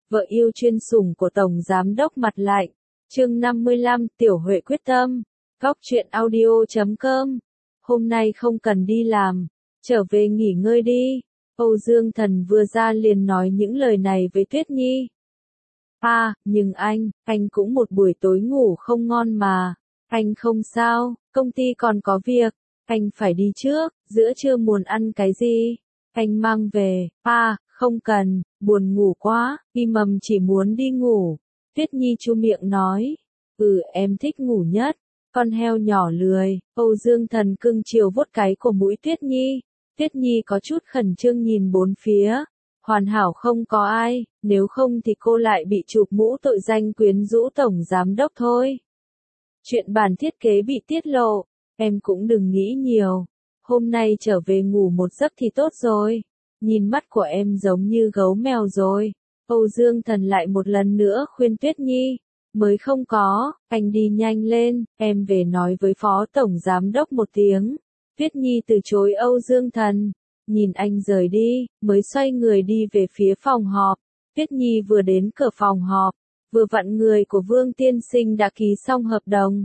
vợ yêu chuyên sủng của Tổng Giám đốc mặt lạnh. Chương 55, Tiểu Huệ quyết tâm. Góc truyện audio.com. Hôm nay không cần đi làm, trở về nghỉ ngơi đi. Âu Dương Thần vừa ra liền nói những lời này với Tuyết Nhi. Nhưng anh cũng một buổi tối ngủ không ngon mà. Anh không sao, công ty còn có việc, anh phải đi trước, giữa trưa muốn ăn cái gì? Anh mang về. Không cần, buồn ngủ quá, Mầm chỉ muốn đi ngủ. Tuyết Nhi chu miệng nói. Em thích ngủ nhất. Con heo nhỏ lười. Âu Dương Thần cưng chiều vuốt cái của mũi Tuyết Nhi. Tuyết Nhi có chút khẩn trương nhìn bốn phía. Hoàn hảo không có ai, nếu không thì cô lại bị chụp mũ tội danh quyến rũ Tổng Giám đốc thôi. Chuyện bản thiết kế bị tiết lộ, em cũng đừng nghĩ nhiều. Hôm nay trở về ngủ một giấc thì tốt rồi. Nhìn mắt của em giống như gấu mèo rồi. Âu Dương Thần lại một lần nữa khuyên Tuyết Nhi. Mới không có, anh đi nhanh lên, em về nói với Phó Tổng Giám đốc một tiếng. Tuyết Nhi từ chối Âu Dương Thần. Nhìn anh rời đi, mới xoay người đi về phía phòng họp. Tuyết Nhi vừa đến cửa phòng họp, vừa vặn người của Vương Tiên Sinh đã ký xong hợp đồng.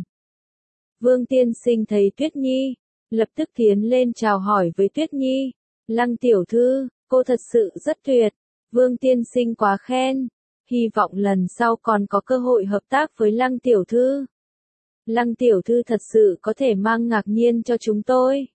Vương Tiên Sinh thấy Tuyết Nhi, lập tức tiến lên chào hỏi với Tuyết Nhi. Lăng tiểu thư, cô thật sự rất tuyệt. Vương Tiên Sinh quá khen. Hy vọng lần sau còn có cơ hội hợp tác với Lăng tiểu thư. Lăng tiểu thư thật sự có thể mang ngạc nhiên cho chúng tôi.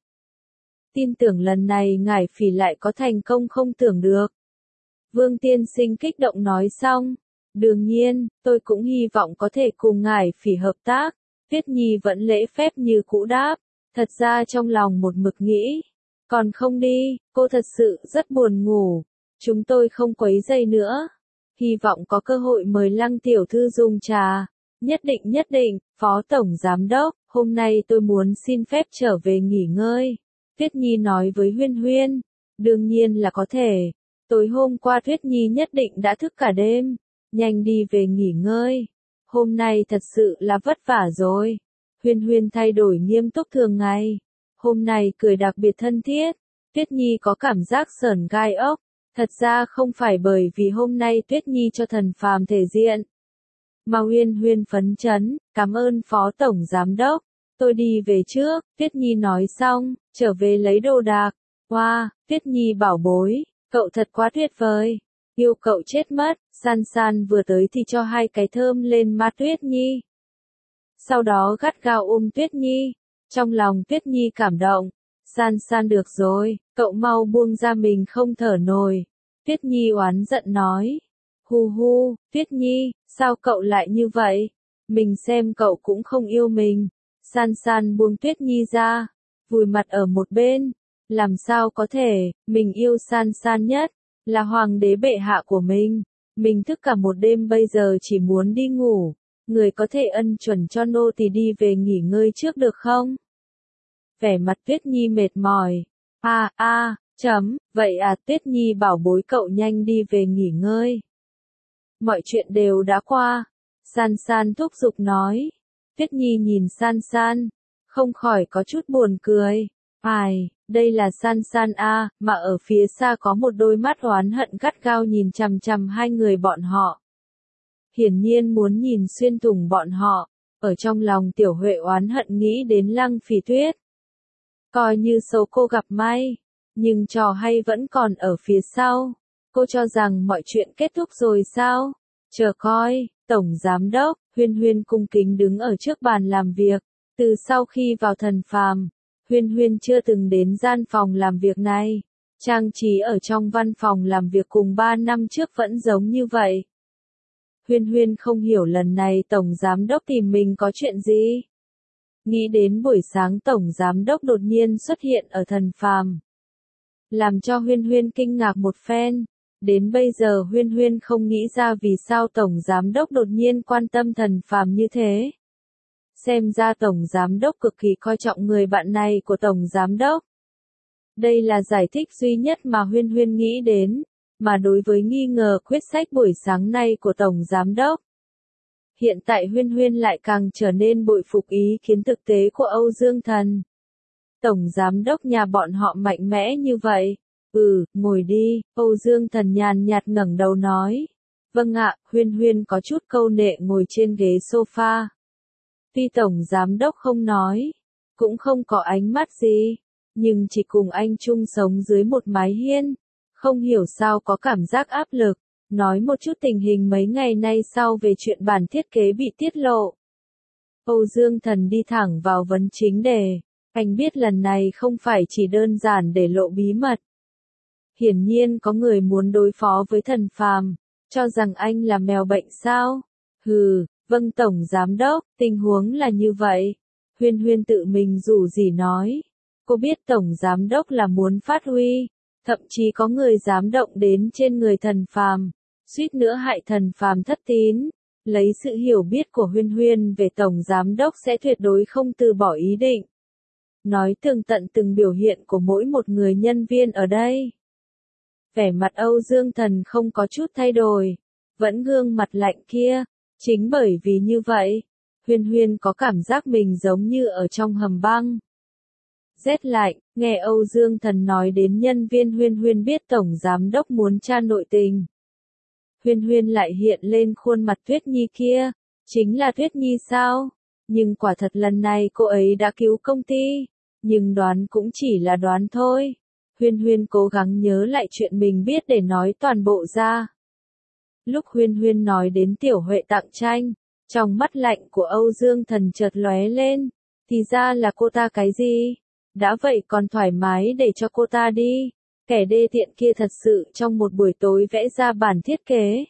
Tin tưởng lần này ngải phỉ lại có thành công không tưởng được. Vương Tiên Sinh kích động nói xong. Đương nhiên, tôi cũng hy vọng có thể cùng ngải phỉ hợp tác. Tuyết Nhi vẫn lễ phép như cũ đáp. Thật ra trong lòng một mực nghĩ. Còn không đi, cô thật sự rất buồn ngủ. Chúng tôi không quấy rầy nữa. Hy vọng có cơ hội mời Lăng tiểu thư dùng trà. Nhất định, Phó Tổng Giám đốc, hôm nay tôi muốn xin phép trở về nghỉ ngơi. Tuyết Nhi nói với Huyên Huyên. Đương nhiên là có thể. Tối hôm qua Tuyết Nhi nhất định đã thức cả đêm. Nhanh đi về nghỉ ngơi. Hôm nay thật sự là vất vả rồi. Huyên Huyên thay đổi nghiêm túc thường ngày. Hôm nay cười đặc biệt thân thiết. Tuyết Nhi có cảm giác sởn gai ốc. Thật ra không phải bởi vì hôm nay Tuyết Nhi cho Thần Phàm thể diện. Mà Huyên Huyên phấn chấn, cảm ơn Phó Tổng Giám đốc. Tôi đi về trước, Tuyết Nhi nói xong, trở về lấy đồ đạc. Tuyết Nhi bảo bối, cậu thật quá tuyệt vời. Yêu cậu chết mất, San San vừa tới thì cho hai cái thơm lên má Tuyết Nhi. Sau đó gắt gao ôm Tuyết Nhi. Trong lòng Tuyết Nhi cảm động. San San được rồi, cậu mau buông ra mình không thở nổi. Tuyết Nhi oán giận nói. Tuyết Nhi, sao cậu lại như vậy? Mình xem cậu cũng không yêu mình. San San buông Tuyết Nhi ra, vùi mặt ở một bên. Làm sao có thể, mình yêu San San nhất, là hoàng đế bệ hạ của mình. Mình thức cả một đêm bây giờ chỉ muốn đi ngủ. Người có thể ân chuẩn cho nô tỳ đi về nghỉ ngơi trước được không? Vẻ mặt Tuyết Nhi mệt mỏi. Vậy Tuyết Nhi bảo bối cậu nhanh đi về nghỉ ngơi. Mọi chuyện đều đã qua. San San thúc giục nói. Tuyết Nhi nhìn San San, không khỏi có chút buồn cười. Đây là San San mà ở phía xa có một đôi mắt oán hận gắt gao nhìn chằm chằm hai người bọn họ. Hiển nhiên muốn nhìn xuyên thủng bọn họ. Ở trong lòng Tiểu Huệ oán hận nghĩ đến Lăng Phỉ Tuyết. Coi như số cô gặp may, nhưng trò hay vẫn còn ở phía sau. Cô cho rằng mọi chuyện kết thúc rồi sao? Chờ coi. Tổng Giám đốc, Huyên Huyên cung kính đứng ở trước bàn làm việc. Từ sau khi vào Thần Phàm, Huyên Huyên chưa từng đến gian phòng làm việc này. Trang trí ở trong văn phòng làm việc cùng 3 năm trước vẫn giống như vậy. Huyên Huyên không hiểu lần này Tổng Giám đốc tìm mình có chuyện gì. Nghĩ đến buổi sáng Tổng Giám đốc đột nhiên xuất hiện ở Thần Phàm, làm cho Huyên Huyên kinh ngạc một phen. Đến bây giờ Huyên Huyên không nghĩ ra vì sao Tổng Giám đốc đột nhiên quan tâm Thần Phàm như thế. Xem ra Tổng Giám đốc cực kỳ coi trọng người bạn này của Tổng Giám đốc. Đây là giải thích duy nhất mà Huyên Huyên nghĩ đến, mà đối với nghi ngờ quyết sách buổi sáng nay của Tổng Giám đốc. Hiện tại Huyên Huyên lại càng trở nên bội phục ý kiến thực tế của Âu Dương Thần. Tổng Giám đốc nhà bọn họ mạnh mẽ như vậy. Ngồi đi, Âu Dương Thần nhàn nhạt ngẩng đầu nói. Vâng ạ, Huyên Huyên có chút câu nệ ngồi trên ghế sofa. Tuy tổng giám đốc không nói, cũng không có ánh mắt gì, nhưng chỉ cùng anh chung sống dưới một mái hiên, không hiểu sao có cảm giác áp lực. Nói một chút tình hình mấy ngày nay sau về chuyện bản thiết kế bị tiết lộ. Âu Dương Thần đi thẳng vào vấn chính đề. Anh biết lần này không phải chỉ đơn giản để lộ bí mật. Hiển nhiên có người muốn đối phó với Thần Phàm, cho rằng anh là mèo bệnh sao? Hừ, vâng tổng giám đốc, tình huống là như vậy. Huyên Huyên tự mình rủ rỉ nói. Cô biết tổng giám đốc là muốn phát huy, thậm chí có người dám động đến trên người Thần Phàm, suýt nữa hại Thần Phàm thất tín. Lấy sự hiểu biết của Huyên Huyên về tổng giám đốc sẽ tuyệt đối không từ bỏ ý định. Nói tường tận từng biểu hiện của mỗi một người nhân viên ở đây. Vẻ mặt Âu Dương Thần không có chút thay đổi, vẫn gương mặt lạnh kia. Chính bởi vì như vậy, Huyên Huyên có cảm giác mình giống như ở trong hầm băng. Rét lạnh, nghe Âu Dương Thần nói đến nhân viên Huyên Huyên biết tổng giám đốc muốn tra nội tình. Huyên Huyên lại hiện lên khuôn mặt Tuyết Nhi kia, chính là Tuyết Nhi sao? Nhưng quả thật lần này cô ấy đã cứu công ty, nhưng đoán cũng chỉ là đoán thôi. Huyên Huyên cố gắng nhớ lại chuyện mình biết để nói toàn bộ ra. Lúc Huyên Huyên nói đến Tiểu Huệ tặng tranh, trong mắt lạnh của Âu Dương Thần chợt lóe lên, thì ra là cô ta cái gì? Đã vậy còn thoải mái để cho cô ta đi. Kẻ đê tiện kia thật sự trong một buổi tối vẽ ra bản thiết kế.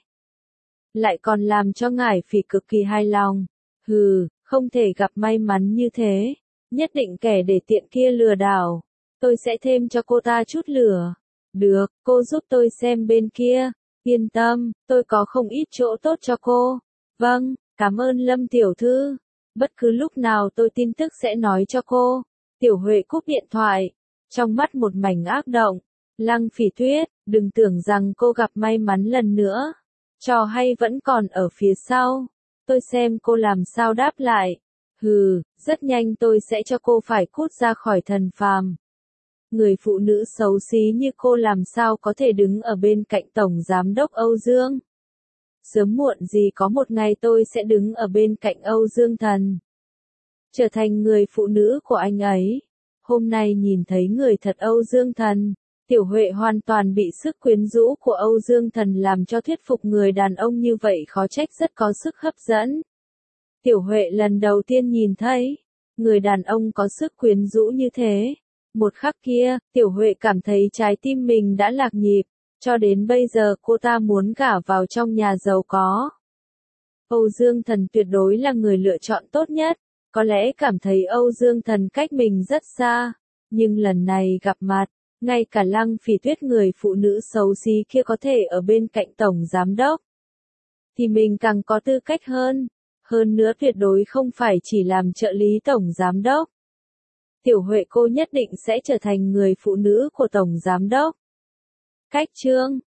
Lại còn làm cho ngải phỉ cực kỳ hài lòng. Hừ, không thể gặp may mắn như thế. Nhất định kẻ đê tiện kia lừa đảo. Tôi sẽ thêm cho cô ta chút lửa. Được, cô giúp tôi xem bên kia. Yên tâm, tôi có không ít chỗ tốt cho cô. Vâng, cảm ơn Lâm tiểu thư. Bất cứ lúc nào tôi tin tức sẽ nói cho cô. Tiểu Huệ cúp điện thoại. Trong mắt một mảnh ác động. Lăng Phỉ Tuyết, đừng tưởng rằng cô gặp may mắn lần nữa. Trò hay vẫn còn ở phía sau. Tôi xem cô làm sao đáp lại. Hừ, rất nhanh tôi sẽ cho cô phải cút ra khỏi Thần Phàm. Người phụ nữ xấu xí như cô làm sao có thể đứng ở bên cạnh Tổng Giám đốc Âu Dương. Sớm muộn gì có một ngày tôi sẽ đứng ở bên cạnh Âu Dương Thần. Trở thành người phụ nữ của anh ấy. Hôm nay nhìn thấy người thật Âu Dương Thần. Tiểu Huệ hoàn toàn bị sức quyến rũ của Âu Dương Thần làm cho thuyết phục người đàn ông như vậy khó trách rất có sức hấp dẫn. Tiểu Huệ lần đầu tiên nhìn thấy, người đàn ông có sức quyến rũ như thế. Một khắc kia, Tiểu Huệ cảm thấy trái tim mình đã lạc nhịp, cho đến bây giờ cô ta muốn gả vào trong nhà giàu có. Âu Dương Thần tuyệt đối là người lựa chọn tốt nhất, có lẽ cảm thấy Âu Dương Thần cách mình rất xa, nhưng lần này gặp mặt, ngay cả Lăng Phỉ Tuyết người phụ nữ xấu xí kia có thể ở bên cạnh Tổng Giám đốc. Thì mình càng có tư cách hơn. Hơn nữa tuyệt đối không phải chỉ làm trợ lý Tổng Giám đốc. Tiểu Huệ cô nhất định sẽ trở thành người phụ nữ của Tổng Giám đốc. Cách chương